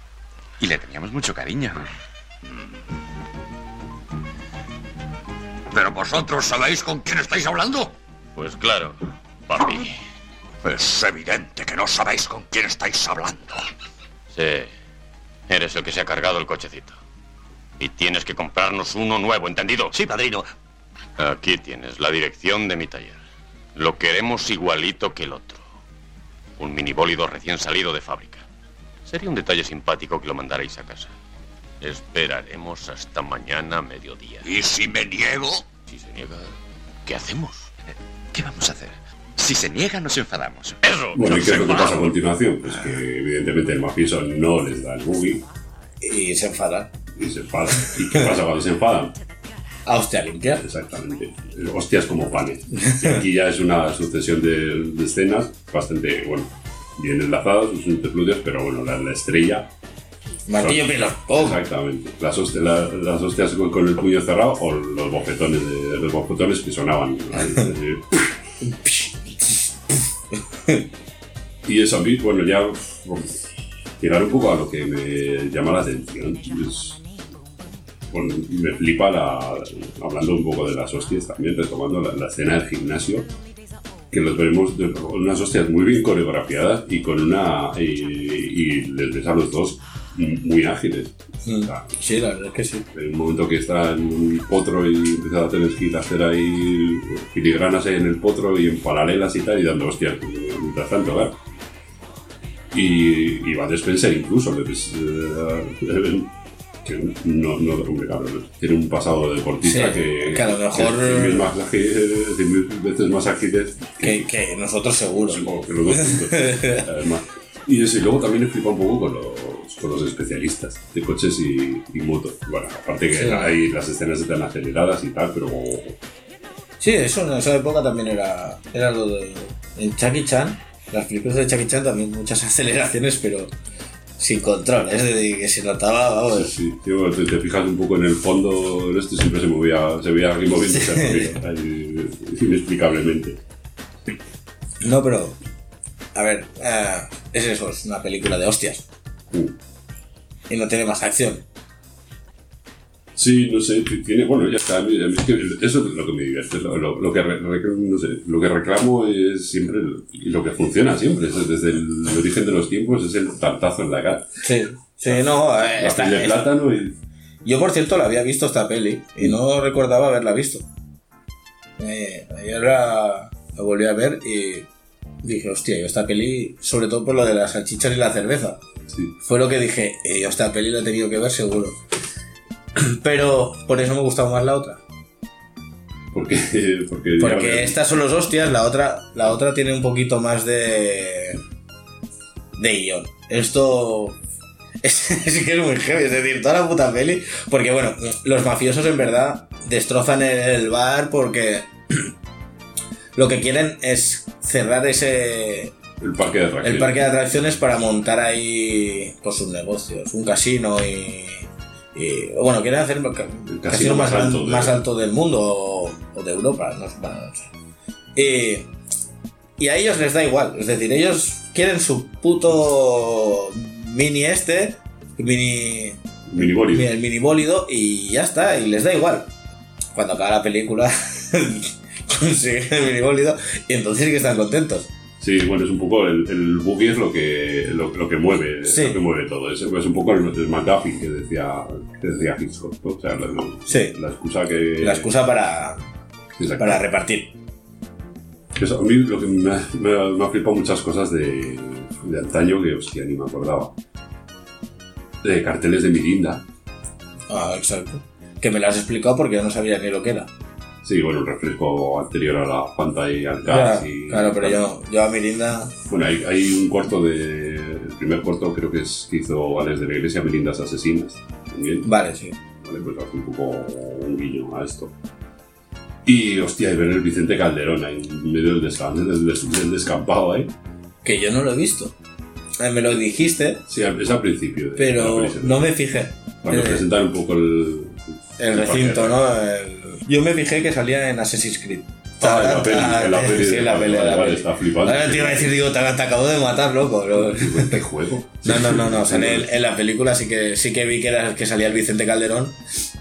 Speaker 3: Y le teníamos mucho cariño.
Speaker 8: ¿Pero vosotros sabéis con quién estáis hablando?
Speaker 7: Pues claro, papi.
Speaker 8: Es evidente que no sabéis con quién estáis hablando.
Speaker 7: Sí, eres el que se ha cargado el cochecito. Y tienes que comprarnos uno nuevo, ¿entendido?
Speaker 8: Sí, padrino.
Speaker 7: Aquí tienes la dirección de mi taller. Lo queremos igualito que el otro. Un minibólido recién salido de fábrica. Sería un detalle simpático que lo mandarais a casa. Esperaremos hasta mañana a mediodía.
Speaker 8: ¿Y si me niego?
Speaker 7: Si se niega, ¿qué hacemos?
Speaker 9: ¿Qué vamos a hacer? Si se niega, nos enfadamos.
Speaker 7: ¡Eso!
Speaker 1: Bueno, ¿y qué es lo que pasa a continuación? Pues que evidentemente el mafioso no les da el buggy
Speaker 2: Y se enfadan.
Speaker 1: y se enfadan. ¿Y qué pasa cuando se enfadan?
Speaker 2: A hostia limpia.
Speaker 1: Exactamente. Hostias como panes. Y aquí ya es una sucesión de escenas bastante, bueno, bien enlazadas, sus interludios, pero bueno, la estrella...
Speaker 2: Martillo pelo. ¡Oh!
Speaker 1: Exactamente. Las hostias con el puño cerrado o los bofetones que sonaban. Y eso a mí, bueno, ya llegar un poco a lo que me llama la atención. Bueno, me flipa hablando un poco de las hostias también, retomando la escena del gimnasio, que los veremos con unas hostias muy bien coreografiadas y con y les ves a los dos muy ágiles. O sea,
Speaker 2: Sí, la verdad es que sí.
Speaker 1: en un momento que está en un potro y empieza a tener que ir a hacer ahí filigranas ahí en el potro y en paralelas y tal, y dando hostias mientras tanto, claro. Y va a Spencer incluso, que hombre, claro, tiene un pasado deportista
Speaker 2: Sí,
Speaker 1: que
Speaker 2: a lo mejor
Speaker 1: es 100.000 veces más ágiles
Speaker 2: que nosotros seguro.
Speaker 1: que los dos juntos, además. Y eso, y luego también me flipa un poco con los especialistas de coches y motos. Bueno, aparte que
Speaker 2: Sí.
Speaker 1: hay las escenas están aceleradas y tal, pero
Speaker 2: Sí, eso en esa época también era lo de... En Jackie Chan, las películas de Jackie Chan también muchas aceleraciones, pero sin control, es decir, que se notaba, vamos...
Speaker 1: sí, tío, te fijas un poco en el fondo, esto siempre se veía aquí moviéndose inexplicablemente.
Speaker 2: No, pero... A ver, es eso, es una película de hostias. Y no tiene más acción.
Speaker 1: Sí, no sé, tiene, bueno, ya está, a mí es que eso es lo que me divierte, lo que no sé, lo que reclamo es siempre, y lo que funciona siempre, desde el origen de los tiempos, es el tartazo en la cara.
Speaker 2: Sí, no,
Speaker 1: La piel de plátano y...
Speaker 2: Yo, por cierto, la había visto esta peli y no recordaba haberla visto. Ayer la volví a ver y dije, hostia, yo esta peli, sobre todo por lo de las salchichas y la cerveza,
Speaker 1: Sí.
Speaker 2: fue lo que dije, yo esta peli la he tenido que ver seguro. Pero por eso me gustaba más la otra.
Speaker 1: Porque
Speaker 2: Estas son los hostias, la otra tiene un poquito más de guión. Esto es que es muy heavy, es decir, toda la puta peli. Porque bueno, los mafiosos en verdad destrozan el bar porque lo que quieren es cerrar el parque de atracciones para montar ahí pues sus negocios, un casino y bueno, quieren hacer el casino más alto del mundo o de Europa, no sé. Y a ellos les da igual, es decir, ellos quieren su puto el minibólido y ya está, y les da igual. Cuando acaba la película consiguen el minibólido y entonces sí que están contentos.
Speaker 1: Sí, bueno, es un poco el buggy es lo que mueve,
Speaker 2: Sí.
Speaker 1: lo que mueve todo. Es un poco el McGuffin que decía Hitchcock, ¿no? O sea,
Speaker 2: Sí.
Speaker 1: la excusa
Speaker 2: para repartir.
Speaker 1: Eso, a mí lo que me ha flipado muchas cosas de antaño que, hostia, ni me acordaba. De carteles de Mirinda.
Speaker 2: Ah, exacto. Que me lo has explicado porque yo no sabía ni lo que era.
Speaker 1: Sí, bueno, un refresco anterior a la Fanta y al Gas.
Speaker 2: Claro, pero yo a Mirinda...
Speaker 1: Bueno, hay un corto el primer corto creo que hizo Alex de la Iglesia, Mirindas Asesinas. También.
Speaker 2: Vale, sí.
Speaker 1: Vale, pues hace un poco un guiño a esto. Y, hostia, y ver el Vicente Calderón ahí en medio del descampado ahí.
Speaker 2: Que yo no lo he visto. Me lo dijiste.
Speaker 1: Sí, es al principio.
Speaker 2: Pero no me fijé.
Speaker 1: Cuando presentan un poco el
Speaker 2: recinto, ¿no? Yo me fijé que salía en Assassin's Creed.
Speaker 1: En la peli.
Speaker 2: Sí, en la peli.
Speaker 1: Vale, está flipando.
Speaker 2: Ahora te iba a decir, digo, te acabo de matar, loco.
Speaker 1: ¿Qué juego?
Speaker 2: No. Sale en la película, sí que vi que salía el Vicente Calderón.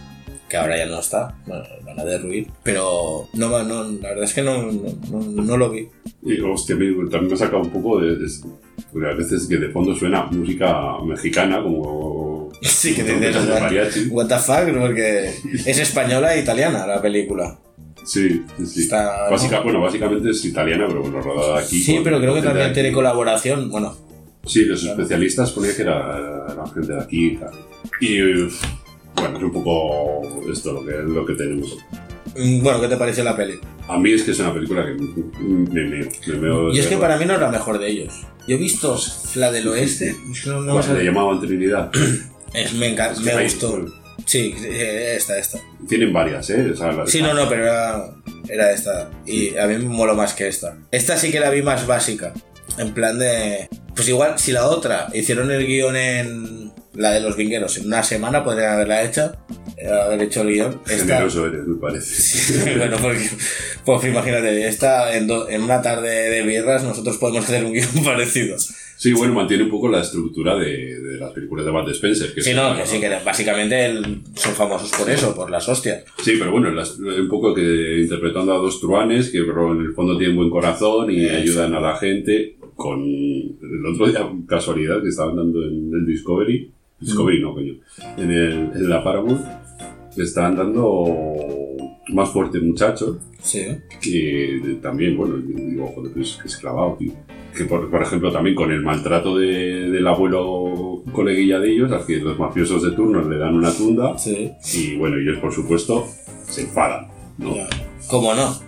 Speaker 2: que ahora ya no está, bueno, van a derruir, pero no, la verdad es que no lo vi.
Speaker 1: Y hostia, también me ha sacado un poco porque a veces que de fondo suena música mexicana, como...
Speaker 2: Sí, que te dices, what the fuck, porque es española e italiana la película.
Speaker 1: Sí.
Speaker 2: Está,
Speaker 1: Bueno, básicamente es italiana, pero bueno, rodada aquí.
Speaker 2: Sí, pero creo que también tiene colaboración, bueno.
Speaker 1: Sí, los especialistas ponían que era gente de aquí y tal. Y bueno, es un poco esto lo que tenemos.
Speaker 2: Bueno, ¿qué te pareció la peli?
Speaker 1: A mí es que es una película que me meo.
Speaker 2: Y es que para mí no es la mejor de ellos. Yo he visto la del oeste.
Speaker 1: No le llamaban Trinidad.
Speaker 2: Me gustó. Sí, esta.
Speaker 1: Tienen varias, ¿eh? O sea,
Speaker 2: sí, no, pero era esta. Y a mí me moló más que esta. Esta sí que la vi más básica. En plan de... Pues igual, si la otra hicieron el guión en... La de los vingueros en una semana, podrían haberla hecho. Haber hecho el guión.
Speaker 1: Generoso eres, me parece.
Speaker 2: Sí, bueno, porque... Pues imagínate, esta en una tarde de birras nosotros podemos hacer un guión parecido.
Speaker 1: Sí, bueno, mantiene un poco la estructura de las películas de Bud Spencer. Que
Speaker 2: sí, que básicamente son famosos por eso, por las hostias.
Speaker 1: Sí, pero bueno, un poco que interpretando a dos truanes que en el fondo tienen buen corazón y ayudan a la gente. Con el otro día, casualidad, que estaban dando en el Discovery, no, coño, en la Paramount, le estaban dando Más fuerte muchacho.
Speaker 2: Sí.
Speaker 1: Que también, bueno, digo, joder, pues que es clavado, tío. Que por ejemplo también con el maltrato del abuelo coleguilla de ellos, al que los mafiosos de turno le dan una tunda.
Speaker 2: Sí.
Speaker 1: Y bueno, ellos por supuesto se enfadan, ¿no?
Speaker 2: ¿Cómo no?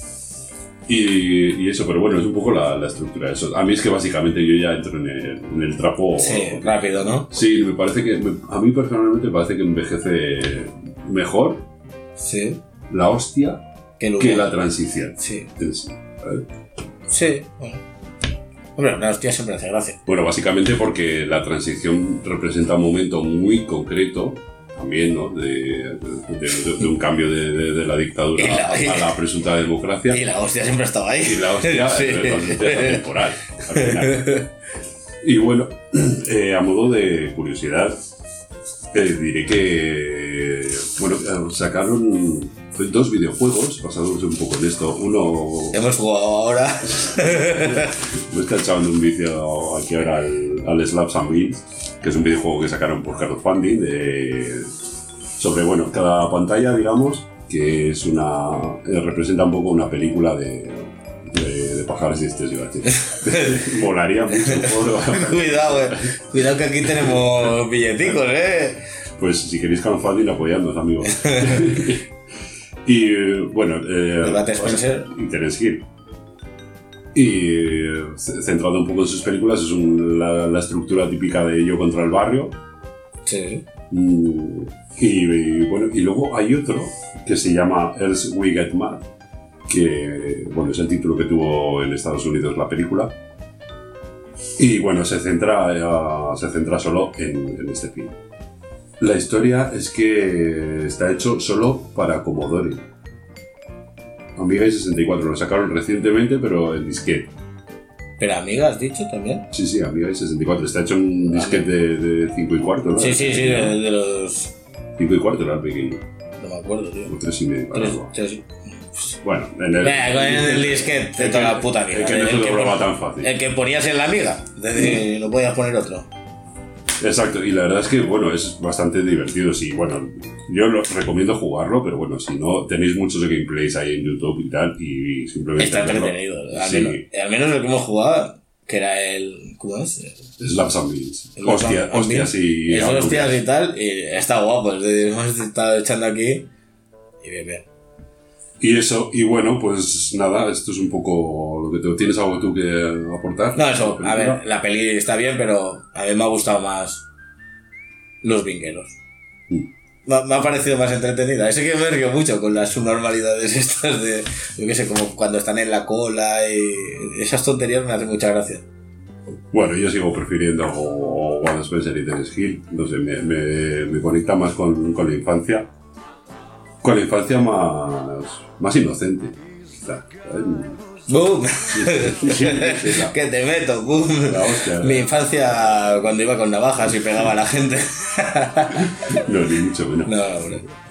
Speaker 1: Y eso, pero bueno, es un poco la estructura de eso. A mí es que básicamente yo ya entro en el trapo...
Speaker 2: Sí, rápido, ¿no?
Speaker 1: Sí, me parece que... A mí personalmente me parece que envejece mejor la hostia que la transición.
Speaker 2: Sí.
Speaker 1: ¿Sabes?
Speaker 2: Sí, bueno. Hombre, la hostia siempre hace gracia.
Speaker 1: Bueno, básicamente porque la transición representa un momento muy concreto también, ¿no? De un cambio de la dictadura a la presunta democracia.
Speaker 2: Y la hostia siempre estaba ahí.
Speaker 1: Y la hostia es temporal, al final. Y bueno, a modo de curiosidad, diré que bueno, sacaron 2 videojuegos basados un poco en esto. Uno...
Speaker 2: Hemos jugado ahora.
Speaker 1: Me está echando un vicio aquí ahora al Slaps and Beats, que es un videojuego que sacaron por crowdfunding sobre, bueno, cada pantalla, digamos, que es representa un poco una película de pajares y estos, iba a decir. Molaría mucho.
Speaker 2: Cuidado que aquí tenemos billeticos,
Speaker 1: Pues si queréis crowdfunding, apoyadnos, amigos. Y bueno,
Speaker 2: Bud Spencer
Speaker 1: y Terence Hill. Y centrado un poco en sus películas, es la estructura típica de Yo contra el barrio.
Speaker 2: Sí.
Speaker 1: Y bueno, y luego hay otro que se llama Else We Get Mad, que bueno, es el título que tuvo en Estados Unidos la película. Y bueno, se centra solo en este film. La historia es que está hecho solo para Commodore. Amiga i64, lo sacaron recientemente, pero en disquete.
Speaker 2: ¿Pero Amiga has dicho también?
Speaker 1: Sí, Amiga i64. Está hecho en un disquete de 5 y cuarto, ¿no?
Speaker 2: Sí, de los...
Speaker 1: 5 y cuarto era el pequeño.
Speaker 2: No me acuerdo, tío.
Speaker 1: O 3 y medio.
Speaker 2: Tres.
Speaker 1: Bueno, en el
Speaker 2: disquete de toda la puta vida.
Speaker 1: El que no se doblaba tan fácil.
Speaker 2: El que ponías en la Amiga. No podías poner otro.
Speaker 1: Exacto, y la verdad es que, bueno, es bastante divertido. Sí, bueno, yo recomiendo jugarlo, pero bueno, si no, tenéis muchos gameplays ahí en YouTube y tal, y simplemente...
Speaker 2: Está entretenido. Al menos el que hemos jugado, que era el... ¿Cómo es?
Speaker 1: Slaps and Beans. Hostias y...
Speaker 2: Hostias y tal, y está guapo. Hemos estado echando aquí y bien.
Speaker 1: Y eso, y bueno, pues nada, esto es un poco lo que ¿Tienes algo tú que aportar?
Speaker 2: No, eso, a ver, la peli está bien, pero a mí me ha gustado más Los Vingueros. Me ha parecido más entretenida. Ese que me río mucho con las subnormalidades estas de, yo qué sé, como cuando están en la cola y esas tonterías me hacen mucha gracia.
Speaker 1: Bueno, yo sigo prefiriendo Bud Spencer y Terence Hill. No sé, me conecta más con la infancia. Con la infancia más inocente, quizá.
Speaker 2: ¡Boom! Que te meto, ¡boom! Mi infancia cuando iba con navajas y pegaba a la gente.
Speaker 1: No, ni mucho menos.
Speaker 2: No, hombre.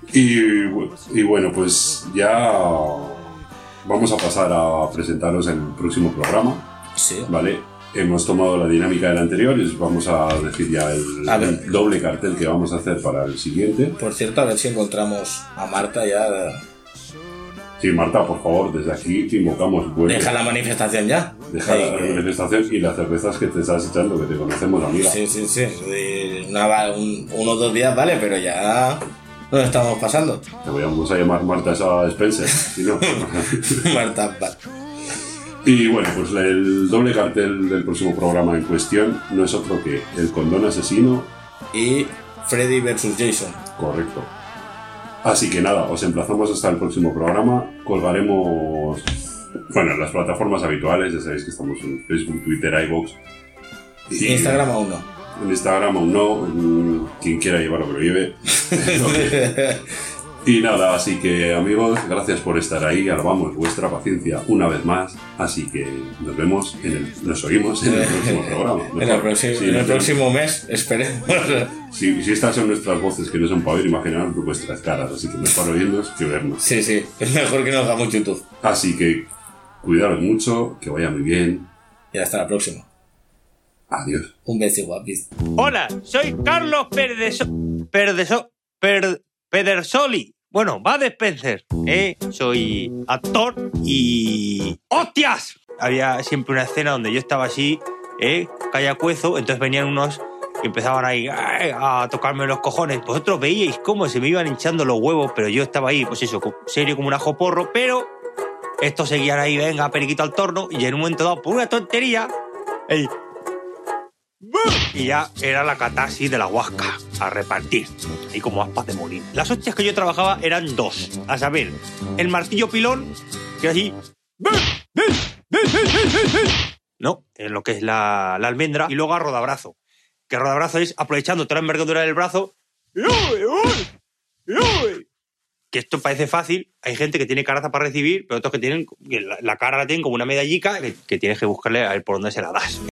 Speaker 1: Y bueno, pues ya vamos a pasar a presentaros el próximo programa.
Speaker 2: Sí.
Speaker 1: ¿Vale? Hemos tomado la dinámica del anterior y os vamos a decir ya el doble cartel que vamos a hacer para el siguiente.
Speaker 2: Por cierto, a ver si encontramos a Marta ya.
Speaker 1: Sí, Marta, por favor, desde aquí te invocamos.
Speaker 2: Deja la manifestación ya.
Speaker 1: Deja la manifestación y las cervezas que te estás echando, que te conocemos, amiga.
Speaker 2: Sí. Uno o 2 días vale, pero ya nos estamos pasando.
Speaker 1: Te vamos a llamar Marta esa Spencer, si no.
Speaker 2: Marta Bat.
Speaker 1: Y bueno, pues el doble cartel del próximo programa en cuestión no es otro que El Condón Asesino
Speaker 2: y Freddy vs. Jason.
Speaker 1: Correcto. Así que nada, os emplazamos hasta el próximo programa. Colgaremos, bueno, en las plataformas habituales, ya sabéis que estamos en Facebook, Twitter, iVoox.
Speaker 2: Instagram aún no.
Speaker 1: En Instagram aún no, quien quiera llevarlo que lo lleve. Y nada, así que amigos, gracias por estar ahí, alabamos vuestra paciencia una vez más, así que nos oímos en el próximo programa.
Speaker 2: En el próximo mes, esperemos.
Speaker 1: Si estas son nuestras voces que no son para ver, imaginaros vuestras caras, así que mejor oírnos que vernos.
Speaker 2: Sí, es mejor que nos hagamos YouTube.
Speaker 1: Así que cuidaros mucho, que vaya muy bien.
Speaker 2: Y hasta la próxima.
Speaker 1: Adiós.
Speaker 2: Un beso, guapis.
Speaker 10: Hola, soy Carlos Pedersoli. Bueno, Bud Spencer. Soy actor y... ¡Hostias! Había siempre una escena donde yo estaba así, callacuezo, entonces venían unos y empezaban ahí a tocarme los cojones. Vosotros veíais cómo se me iban hinchando los huevos, pero yo estaba ahí, pues eso, serio como un ajo porro, pero estos seguían ahí, venga, periquito al torno, y en un momento dado, por una tontería, y ya era la catarsis de la huasca a repartir, y como aspas de morir. Las hostias que yo trabajaba eran 2, a saber, el martillo pilón, que era así, no, en lo que es la almendra, y luego a rodabrazo, que rodabrazo es aprovechando toda la envergadura del brazo, que esto parece fácil. Hay gente que tiene caraza para recibir, pero otros que tienen la cara la tienen como una medallica que tienes que buscarle a ver por dónde se la das.